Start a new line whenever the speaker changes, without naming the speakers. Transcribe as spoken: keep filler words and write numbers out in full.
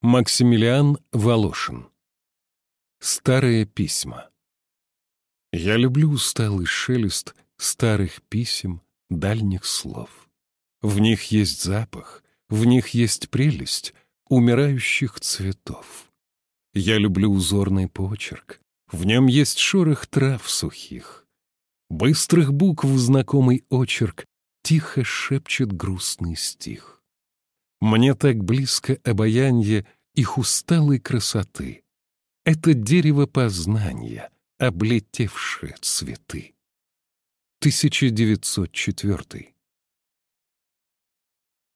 Максимилиан Волошин. Старые письма. Я люблю усталый шелест старых писем, дальних слов. В них есть запах, в них есть прелесть умирающих цветов. Я люблю узорный почерк, в нем есть шорох трав сухих. Быстрых букв знакомый очерк тихо шепчет грустный стих. Мне так близко обаянье их усталой красоты. Это дерево познания, облетевшее цветы. тысяча девятьсот четвёртый.